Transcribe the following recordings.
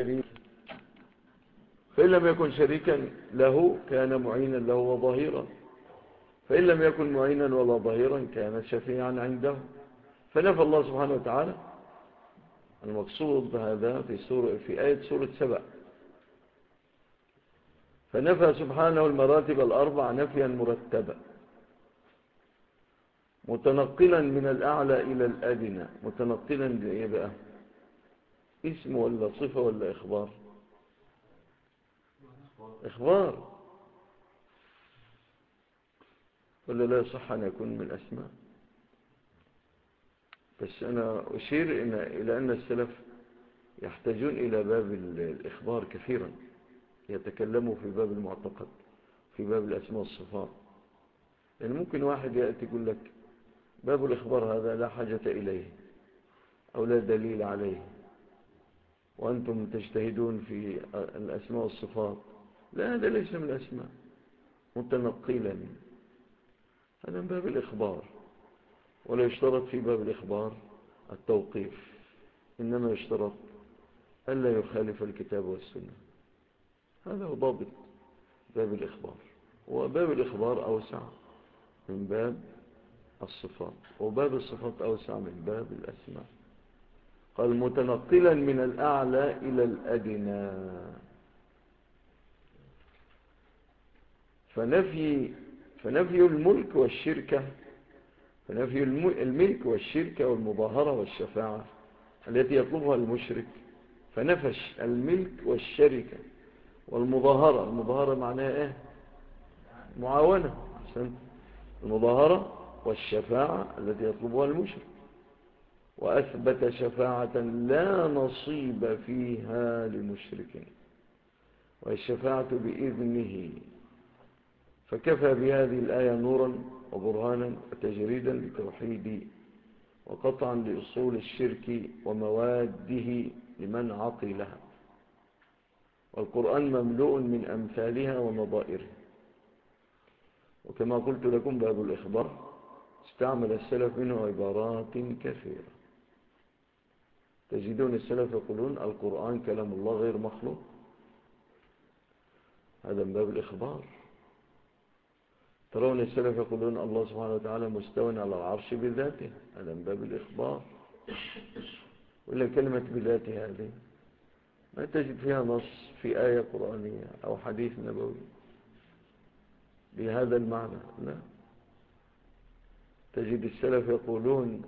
شريك، فإن لم يكن شريكا له كان معينا له وظهيرا، فإن لم يكن معينا ولا ظهيرا كان شفيعا عنده. فنفى الله سبحانه وتعالى. المقصود بهذا في آية سورة سبأ، فنفى سبحانه المراتب الأربع نفيا مرتبا متنقلا من الأعلى إلى الأدنى. متنقلا لإيه بقى؟ اسم ولا صفة ولا إخبار؟ إخبار، ولا لا يصح أن يكون من الأسماء؟ بس أنا أشير إلى أن السلف يحتاجون إلى باب الإخبار كثيرا، يتكلموا في باب المعتقد، في باب الأسماء والصفات. يعني ممكن واحد يأتي يقول لك باب الإخبار هذا لا حاجة إليه أو لا دليل عليه، وأنتم تجتهدون في الأسماء والصفات. لا، هذا ليس من الأسماء. متنقلا، هذا من باب الإخبار، ولا يشترط في باب الإخبار التوقيف، إنما يشترط ألا يخالف الكتاب والسنة. هذا هو ضابط باب الإخبار. وباب الإخبار أوسع من باب الصفات، وباب الصفات أوسع من باب الأسماء. قال متنقلا من الأعلى إلى الأدنى. فنفي الملك والشركة، فنفي الملك والشركة والمظاهرة والشفاعة التي يطلبها المشرك. فنفش الملك والشركة والمظاهرة. المظاهرة معناها ايه؟ معاونة. المظاهرة والشفاعة التي يطلبها المشرك، وأثبت شفاعة لا نصيب فيها لمشرك، والشفاعة بإذنه. فكفى بهذه الآية نورا وبرهانا وتجريدا لتوحيد وقطعا لأصول الشرك ومواده لمن عقلها. والقرآن مملوء من أمثالها ونظائرها. وكما قلت لكم باب الإخبار استعمل السلف منه عبارات كثيرة. تجدون السلف يقولون القرآن كلام الله غير مخلوق، هذا من باب الإخبار. ترون السلف يقولون الله سبحانه وتعالى مستوى على العرش بذاته، هذا من باب الإخبار. وإلا كلمة بذاته هذه ما تجد فيها نص في آية قرآنية أو حديث نبوي بهذا المعنى. لا، تجد السلف يقولون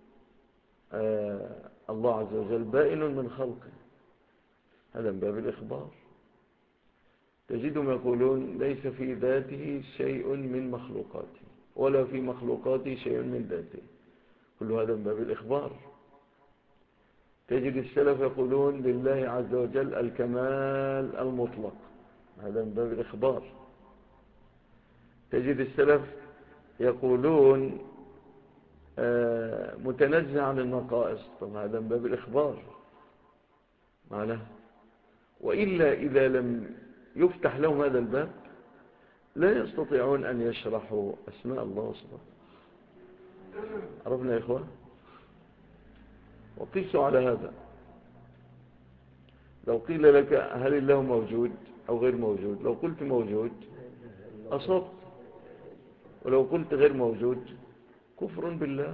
الله عز وجل بائن من خلقه، هذا من باب الإخبار. تجدهم يقولون ليس في ذاته شيء من مخلوقاته ولا في مخلوقاته شيء من ذاته، كل هذا من باب الإخبار. تجد السلف يقولون لله عز وجل الكمال المطلق، هذا من باب الإخبار. تجد السلف يقولون متنزه عن النقائص، طب هذا من باب الإخبار معناه. وإلا إذا لم يفتح لهم هذا الباب لا يستطيعون أن يشرحوا أسماء الله وصفاته. عرفنا يا إخوان؟ وقيسوا على هذا. لو قيل لك هل الله موجود أو غير موجود، لو قلت موجود أصبت، ولو قلت غير موجود كفر بالله.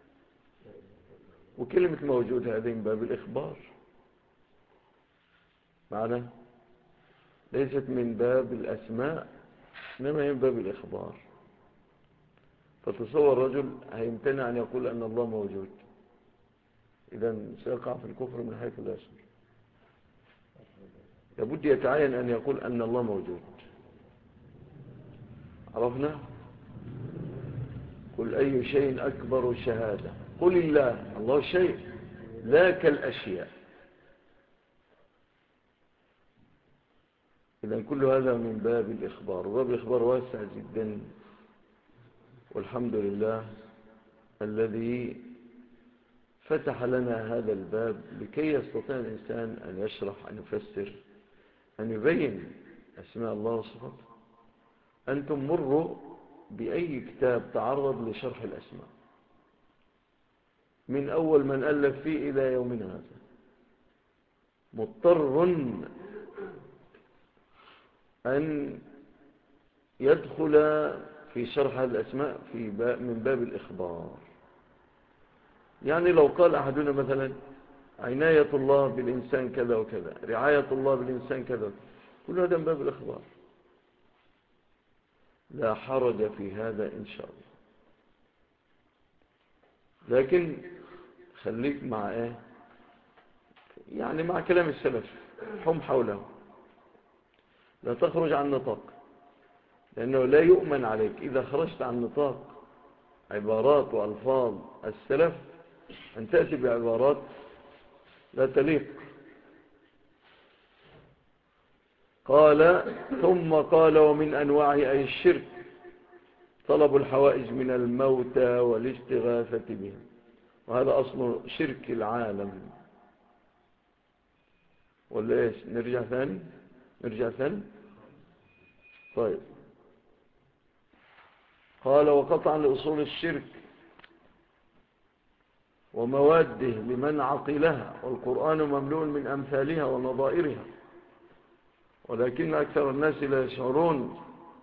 وكلمة موجود هذه من باب الإخبار معنى، ليست من باب الأسماء، إنما هي من باب الإخبار. فتصور رجل هيمتنع أن يقول أن الله موجود، إذن سيقع في الكفر من حيث لا يشعر. لابد يتعين أن يقول أن الله موجود. عرفنا؟ قل أي شيء أكبر شهادة، قل الله. الله شيء لا كالأشياء. إذن كل هذا من باب الإخبار، وباب الإخبار واسع جدا. والحمد لله الذي فتح لنا هذا الباب لكي يستطيع الإنسان أن يشرح، أن يفسر، أن يبين أسماء الله وصفاته. أنتم مروا بأي كتاب تعرض لشرح الأسماء من أول من ألف فيه إلى يومنا هذا، مضطر أن يدخل في شرح الأسماء من باب الإخبار. يعني لو قال أحدنا مثلا عناية الله بالإنسان كذا وكذا، رعاية الله بالإنسان كذا وكذا، كل هذا من باب الإخبار، لا حرج في هذا إن شاء الله. لكن خليك مع إيه؟ يعني مع كلام السلف، حم حوله، لا تخرج عن نطاق، لأنه لا يؤمن عليك إذا خرجت عن نطاق عبارات وألفاظ السلف أن تأتي بعبارات لا تليق. قال ثم قال ومن أنواعه أي الشرك طلب الحوائج من الموتى والاستغاثة بهم، وهذا أصل شرك العالم. ولا إيش؟ نرجع ثاني. طيب، قال وقطعا لأصول الشرك ومواده لمن عقلها، والقرآن مملوء من أمثالها ونظائرها، ولكن أكثر الناس لا يشعرون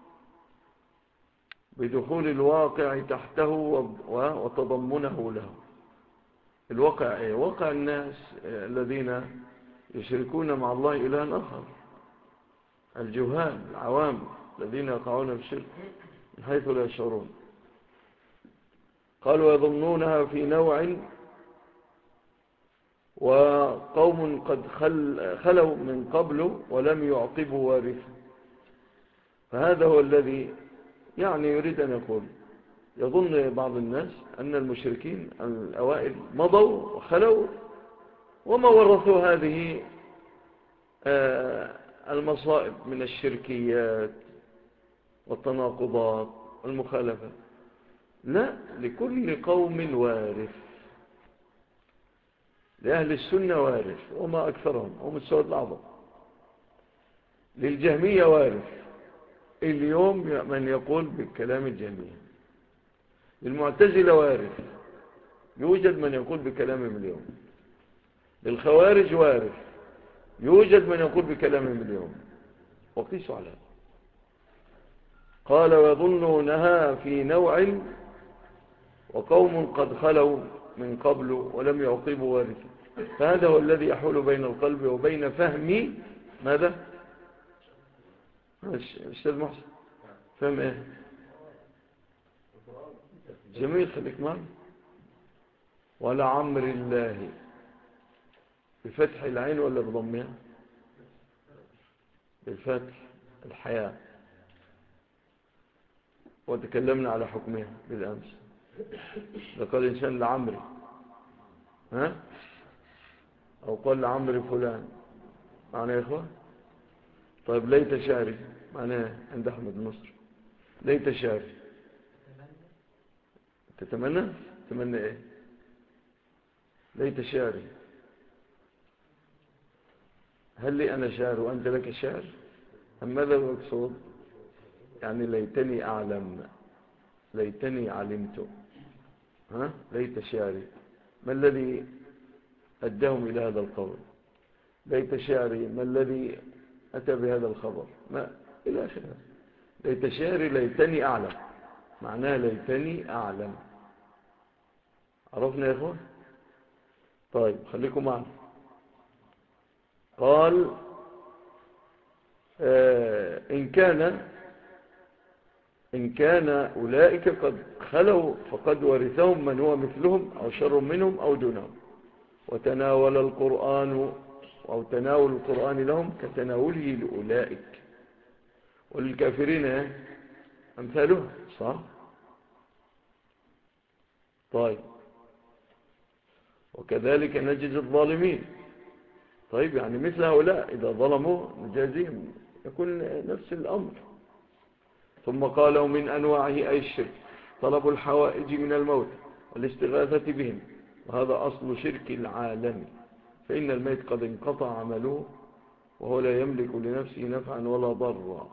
بدخول الواقع تحته وتضمنه له. الواقع إيه؟ واقع الناس الذين يشركون مع الله إلها آخر، الجهال العوام الذين يقعون في الشرك من حيث لا يشعرون. قالوا يظنونها في نوع، وقوم قد خلوا من قبل ولم يعقبوا وارثا. فهذا هو الذي يعني يريد أن يقول، يظن بعض الناس أن المشركين الأوائل مضوا وخلوا وما ورثوا هذه المصائب من الشركيات والتناقضات والمخالفة. لا، لكل قوم وارث، لأهل السنة وارث وما أكثرهم، هم السود الأعظم. للجهمية وارث، اليوم من يقول بالكلام الجهمية. للمعتزلة وارث، يوجد من يقول بكلامهم اليوم. للخوارج وارث، يوجد من يقول بكلامهم اليوم. وقيسوا على هذا. قال ويظنونها في نوع، وقوم قد خلوا من قبل ولم يعقبوا وارثا. فهذا هو الذي يحول بين القلب وبين فهم ماذا؟ أستاذ محسن، فهم ايه؟ جميل، خليك معنا. ولا عمر الله، بفتح العين ولا بضمها؟ بالفتح، الحياة. وتكلمنا على حكمها بالأمس. لقال إنسان لعمري، ها؟ أو قال لعمري فلان، معنى يا إخوة. طيب ليت شعري معناه عند أحمد النصر، ليت شعري. تتمنى إيه؟ ليت شعري، هل لي أنا شعر وأنت لك شعر؟ أم ماذا المقصود؟ يعني ليتني أعلم، ليتني علمت، ها؟ ليت شعري. ما الذي أدهم إلى هذا القول؟ ليت شعري، ما الذي أتى بهذا الخبر؟ ما إلى آخره. ليت شعري ليتني أعلم، معناها ليتني أعلم. عرفنا يا إخوة؟ طيب خليكم معنا. قال إن كان أولئك قد خلوا فقد ورثهم من هو مثلهم أو شر منهم أو دونهم، وتناول القرآن أو تناول القرآن لهم كتناوله لأولئك، وللكافرين أمثالها، صح؟ طيب وكذلك نجزي الظالمين. طيب يعني مثل هؤلاء إذا ظلموا نجازيهم، يكون نفس الأمر. ثم قالوا من أنواعه أي الشرك طلب الحوائج من الموت والاستغاثة بهم، وهذا أصل شرك العالم، فإن الميت قد انقطع عمله وهو لا يملك لنفسه نفعا ولا ضرا،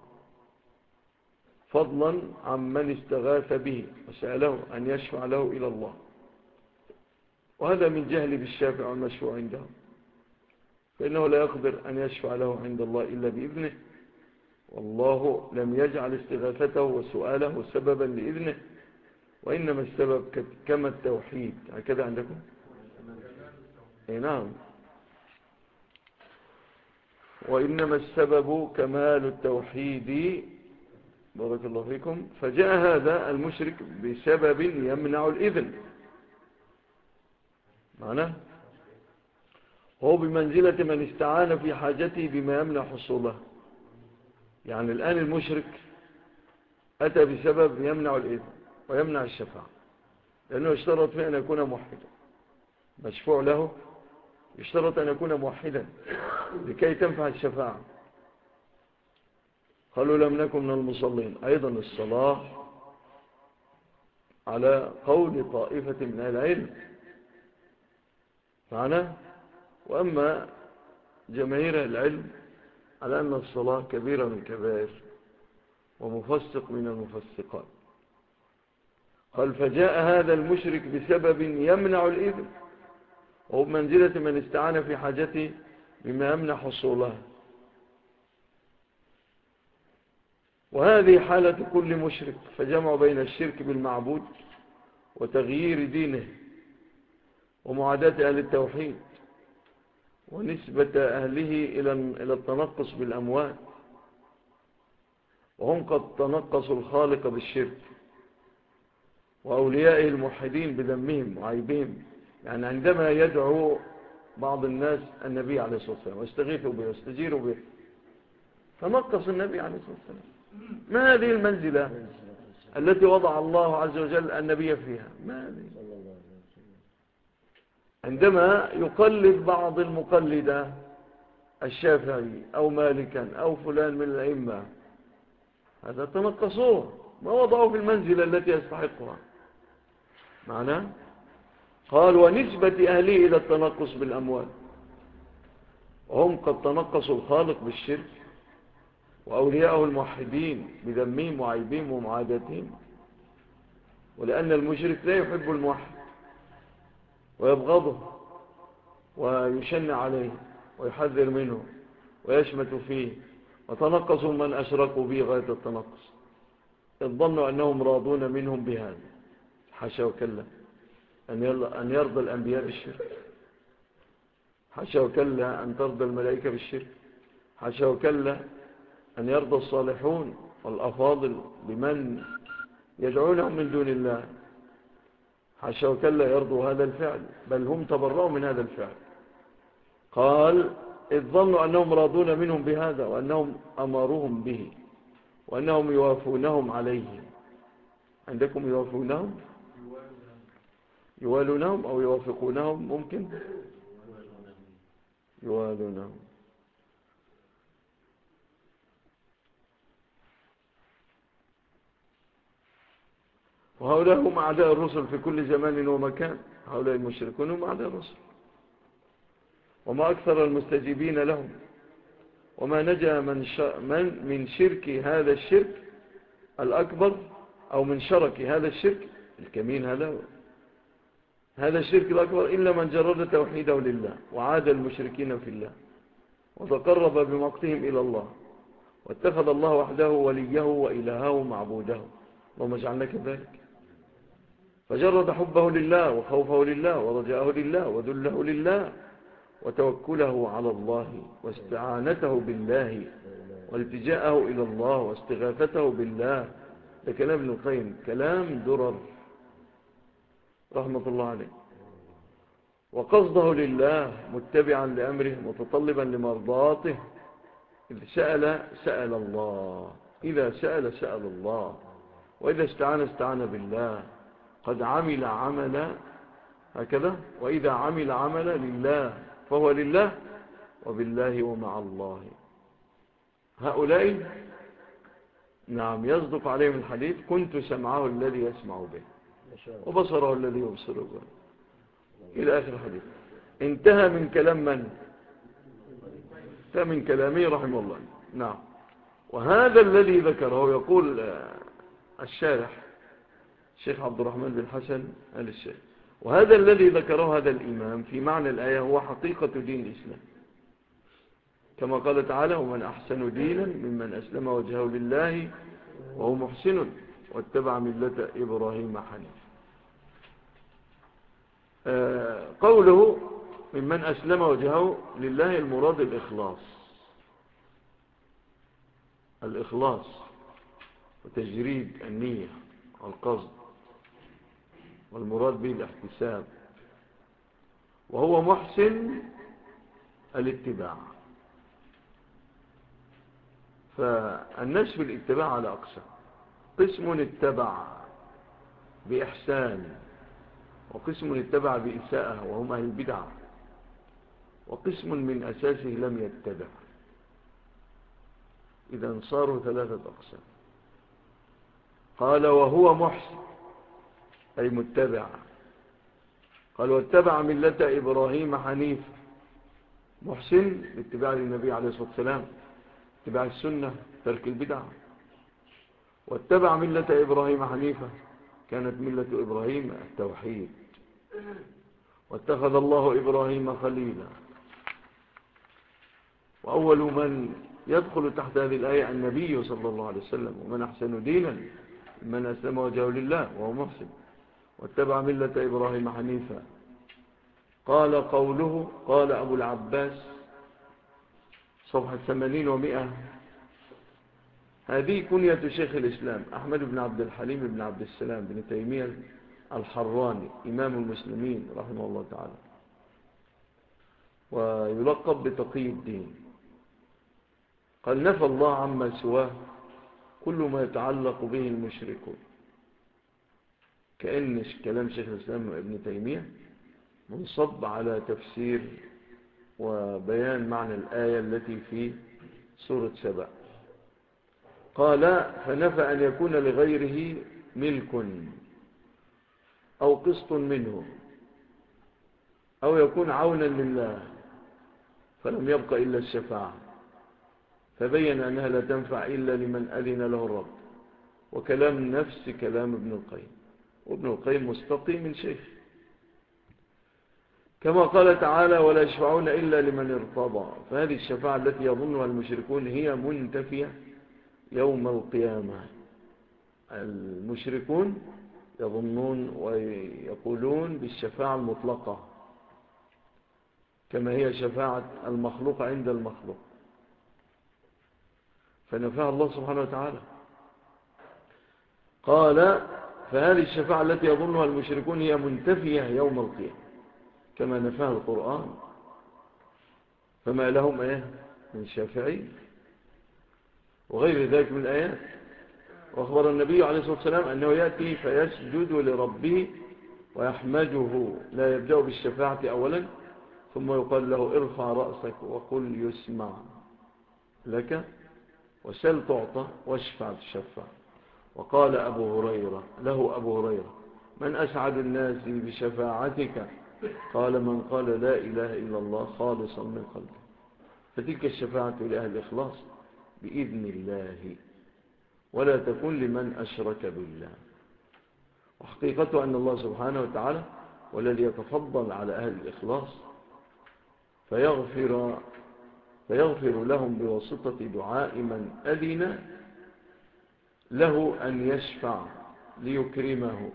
فضلا عن من استغاث به وسأله أن يشفع له إلى الله. وهذا من جهل بالشافع والمشفوع عنده. فإنه لا يقدر أن يشفع له عند الله إلا بإذنه، والله لم يجعل استغاثته وسؤاله سببا لإذنه، وإنما السبب كما التوحيد. هكذا عندكم؟ نعم. وإنما السبب كمال التوحيد. بارك الله فيكم. فجاء هذا المشرك بسبب يمنع الإذن، معناه هو بمنزلة من استعان في حاجته بما يمنع حصوله. يعني الآن المشرك أتى بسبب يمنع الإذن ويمنع الشفاعة، لأنه اشترط فيه أن يكون موحدا. مشفوع له يشترط أن يكون موحدا لكي تنفع الشفاعة. قالوا لم نكن من المصلين. أيضا الصلاة على قول طائفة من أهل العلم معنا، وأما جماهير العلم على أن الصلاة كبيرة من كبائر ومفسق من المفسقات. قال فجاء هذا المشرك بسبب يمنع الإذن، وهو بمنزلة من استعان في حاجته بما يمنع حصولها. وهذه حالة كل مشرك، فجمع بين الشرك بالمعبود وتغيير دينه ومعاداة أهل التوحيد ونسبة أهله إلى التنقص بالأموال، وهم قد تنقصوا الخالق بالشرك، وأوليائه الموحدين بذمهم وعيبهم. يعني عندما يدعو بعض الناس النبي عليه الصلاة والسلام ويستغيثوا به ويستجيروا به، تنقص النبي عليه الصلاة والسلام. ما هذه المنزلة التي وضع الله عز وجل النبي فيها؟ ما هذه؟ عندما يقلد بعض المقلدة الشافعي أو مالكا أو فلان من الأئمة، هذا تنقصوه، ما وضعوا في المنزلة التي يستحقها. معناه قال ونسبة أهله إلى التنقص بالأموال، وهم قد تنقصوا الخالق بالشرك، وأولياءه الموحدين بذمهم وعيبهم ومعاداتهم. ولأن المشرك لا يحب الموحد ويبغضه ويشن عليه ويحذر منه ويشمت فيه، وتنقصوا من أشركوا به غاية التنقص، إذ ظنوا أنهم راضون منهم بهذا. حاشا وكلا أن يرضى الأنبياء بالشرك، حاشا وكلا أن ترضى الملائكة بالشرك، حاشا وكلا أن يرضى الصالحون والأفاضل بمن يدعونهم من دون الله، حاشا وكلا يرضوا هذا الفعل، بل هم تبرؤوا من هذا الفعل. قال إذ ظنوا أنهم راضون منهم بهذا، وأنهم أمروهم به، وأنهم يوافونهم عليه. عندكم يوافونهم؟ يوالونهم أو يوافقونهم؟ ممكن يوالونهم. وهؤلاء هم أعداء الرسل في كل زمان ومكان. هؤلاء المشركون هم أعداء الرسل، وما أكثر المستجيبين لهم، وما نجا من شرك هذا الشرك الأكبر، أو من شرك هذا الشرك الكمين، هذا الشرك الأكبر، إلا من جرد توحيده لله وعاد المشركين في الله وتقرب بمقتهم إلى الله، واتخذ الله وحده وليه وإلهه معبوده. اللهم اجعلنا كذلك. فجرد حبه لله وخوفه لله ورجاءه لله وذله لله وتوكله على الله واستعانته بالله والتجاءه إلى الله واستغاثته بالله. ده كلام ابن القيم، كلام درر رحمة الله عليه. وقصده لله متبعا لأمره متطلبا لمرضاته. إذا سأل الله، إذا سأل الله، وإذا استعان بالله. قد عمل عملا هكذا، وإذا عمل عملا لله فهو لله وبالله ومع الله. هؤلاء نعم يصدق عليهم الحديث كنت سمعه الذي يسمع به وبصره الذي يبصر به إلى آخر الحديث. انتهى من كلام من؟ انتهى من كلامه رحمه الله. نعم. وهذا الذي ذكره يقول الشارح الشيخ عبد الرحمن بن حسن آل الشيخ، وهذا الذي ذكره هذا الإمام في معنى الآية هو حقيقة دين الإسلام. كما قال تعالى: ومن أحسن دينا ممن أسلم وجهه لله وهو محسن واتبع ملة إبراهيم حنيفا. قوله ممن أسلم وجهه لله المراد الإخلاص وتجريد النية والقصد، والمراد به الاحتساب، وهو محسن الاتباع. فالناس في الاتباع على أقسام: قسم اتبع بإحسان، وقسم اتبع بإساءة وهم أهل البدع، وقسم من أساسه لم يتبع. إذا صاروا 3 أقسام. قال: وهو محسن أي متبع. قال: واتبع ملة إبراهيم حنيفا. محسن باتباع للنبي عليه الصلاة والسلام، اتباع السنة، ترك البدع. واتبع ملة إبراهيم حنيفا، كانت ملة إبراهيم التوحيد. واتخذ الله إبراهيم خليلا. وأول من يدخل تحت هذه الآية النبي صلى الله عليه وسلم: ومن أحسن دينا من أسلم وجهه لله وهو محسن واتبع ملة إبراهيم حنيفا. قال قوله: قال أبو العباس، صفحة 80 و100. هذه كنية شيخ الإسلام أحمد بن عبد الحليم بن عبد السلام بن تيمية الحراني إمام المسلمين رحمه الله تعالى، ويلقب بتقي الدين. قال: نفى الله عما سواه كل ما يتعلق به المشركون. كأن كلام شيخ الإسلام ابن تيمية منصب على تفسير وبيان معنى الآية التي في سورة سبأ. قال: فنفى أن يكون لغيره ملك أو قسط منه أو يكون عونا لله، فلم يبق إلا الشفاعة، فبين أنها لا تنفع إلا لمن أذن له الرب. وكلام نفس كلام ابن القيم، وابن القيم مستقي من شيخ. كما قال تعالى: ولا يشفعون إلا لمن ارتضى. فهذه الشفاعة التي يظنها المشركون هي منتفية يوم القيامة. المشركون يظنون ويقولون بالشفاعة المطلقة، كما هي شفاعة المخلوق عند المخلوق، فنفاها الله سبحانه وتعالى. قال: فهذه الشفاعة التي يظنها المشركون هي منتفية يوم القيامة، كما نفاها القرآن. فما لهم من شافعين وغير ذلك من الآيات. وأخبر النبي عليه الصلاة والسلام أنه يأتي فيسجد لربه ويحمده، لا يبدأ بالشفاعة أولا، ثم يقال له: ارفع رأسك وقل يسمع لك، وسل تعطى، واشفع تشفع. وقال أبو هريرة: من أسعد الناس بشفاعتك؟ قال: من قال لا إله إلا الله خالصا من قلبه. فتلك الشفاعة لأهل الإخلاص بإذن الله، ولا تكون لمن أشرك بالله. وحقيقته أن الله سبحانه وتعالى والذي يتفضل على أهل الإخلاص فيغفر لهم بواسطة دعاء من أذن له أن يشفع ليكرمه.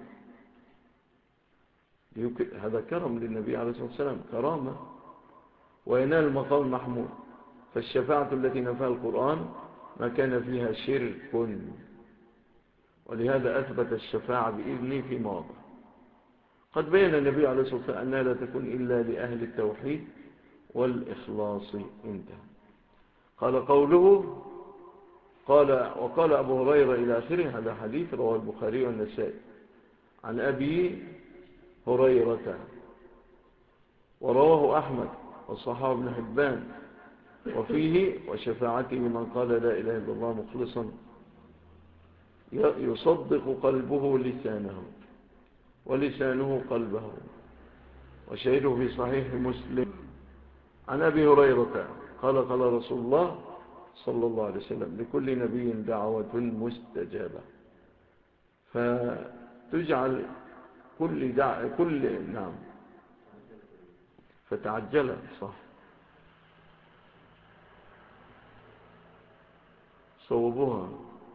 هذا كرم للنبي عليه الصلاة والسلام، كرامة، وينال المقام المحمود. فالشفاعة التي نفاها القرآن ما كان فيها شرك، ولهذا أثبت الشفاعة بإذنه في مواضع. قد بين النبي عليه الصلاة والسلام أنها لا تكون إلا لأهل التوحيد والإخلاص. انتهى. قال قوله: وقال أبو هريرة إلى آخره. هذا حديث رواه البخاري والنسائي عن أبي هريرة، ورواه أحمد وصححه ابن حبان، وفيه: وشفاعته لمن قال لا إله إلا الله مخلصا يصدق قلبه لسانه ولسانه قلبه. وشهده في صحيح مسلم عن أبي هريرة قال: قال رسول الله صلى الله عليه وسلم: لكل نبي دعوة مستجابة. فتجعل نعم، فتعجل، صح. صوبوها.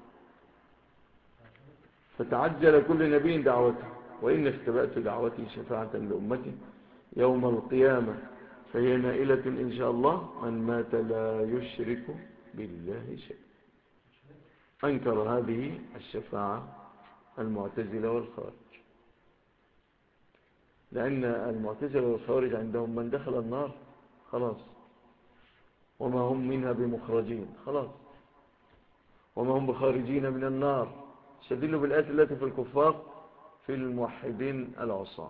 فتعجل كل نبي دعوته، وإن اختبأت دعوتي شفاعة لأمتي يوم القيامة فهي نائلة إن شاء الله من مات لا يشرك بالله شيء. أنكر هذه الشفاعة المعتزلة والخوارج، لأن المعتزلة والخوارج عندهم من دخل النار خلاص، وما هم منها بمخرجين خلاص، وما هم بخارجين من النار. استدلوا بالآيات التي في الكفار في الموحدين العصاة.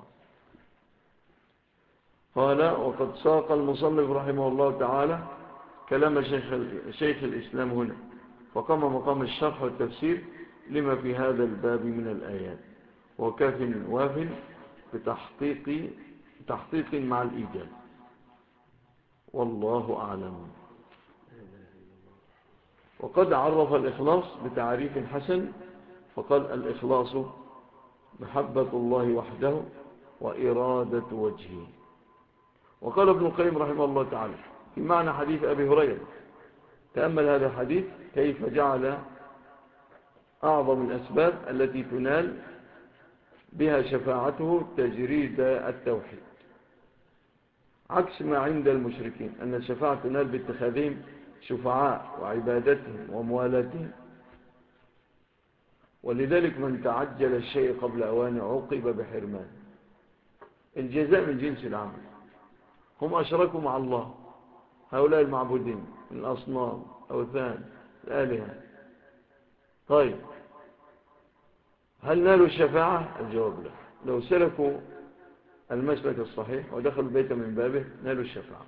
قال: وقد ساق المصنف رحمه الله تعالى كلام شيخ الإسلام هنا، فقام مقام الشرح والتفسير لما في هذا الباب من الآيات، وكاف واف بتحقيق مع الإيجاب، والله أعلم. وقد عرف الإخلاص بتعريف حسن، فقال: الإخلاص محبة الله وحده وإرادة وجهه. وقال ابن القيم رحمه الله تعالى في معنى حديث أبي هريرة: تأمل هذا الحديث كيف جعل أعظم الأسباب التي تنال بها شفاعته تجريد التوحيد، عكس ما عند المشركين أن الشفاعة تنال باتخاذهم شفعاء وعبادتهم وموالاتهم. ولذلك من تعجل الشيء قبل أوانه عوقب بحرمان. الجزاء من جنس العمل. هم أشركوا مع الله هؤلاء المعبودين من الأصنام، أوثان، الآلهة. طيب، هل نالوا الشفاعة؟ الجواب لا. لو سلكوا المسلك الصحيح ودخلوا البيت من بابه نالوا الشفاعة.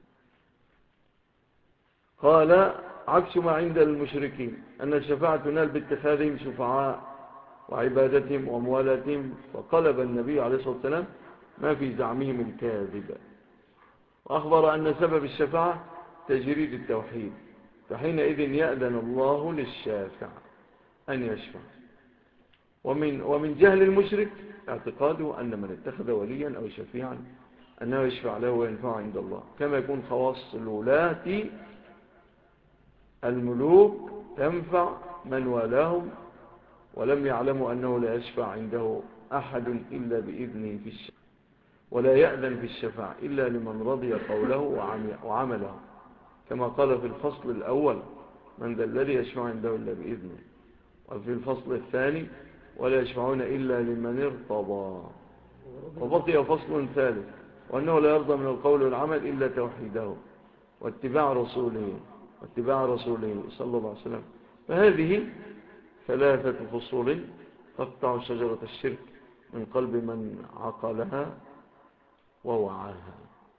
قال: عكس ما عند المشركين أن الشفاعة تنال باتخاذهم شفعاء وعبادتهم وموالاتهم، فقلب النبي عليه الصلاة والسلام ما في زعمهم الكاذب، وأخبر أن سبب الشفاعة تجريد التوحيد، فحينئذ يأذن الله للشافع أن يشفع. ومن جهل المشرك اعتقاده أن من اتخذ وليا أو شفيعا أنه يشفع له وينفع عند الله، كما يكون خواص الولاة الملوك تنفع من والاهم، ولم يعلموا أنه لا يشفع عنده أحد إلا بإذنه في الشفاعة، ولا يأذن في الشفاعة إلا لمن رضي قوله وعمله، كما قال في الفصل الأول: من ذا الذي يشفع عنده إلا بإذنه. وفي الفصل الثاني: ولا يشفعون إلا لمن ارتضى. وبقي فصل ثالث: وأنه لا يرضى من القول والعمل إلا توحيده واتباع رسوله صلى الله عليه وسلم. فهذه ثلاثة فصول تقطع شجرة الشرك من قلب من عقلها ووعاها.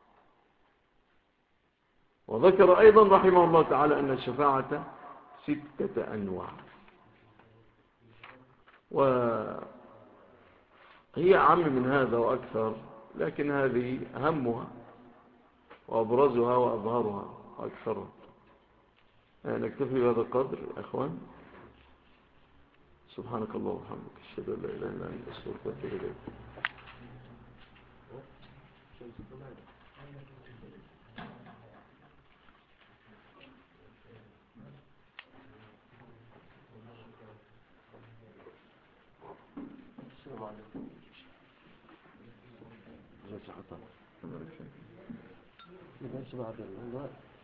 وذكر أيضا رحمه الله تعالى أن الشفاعة 6 أنواع، وهي أعم من هذا وأكثر، لكن هذه أهمها وأبرزها وأظهرها وأكثرها. نكتفي بهذا القدر يا أخوان. سبحانك الله وبحمدك، أشهد أن لا إله إلا أنت، أستغفرك وأتوب إليك. السلام عليكم. جزاك الله خير.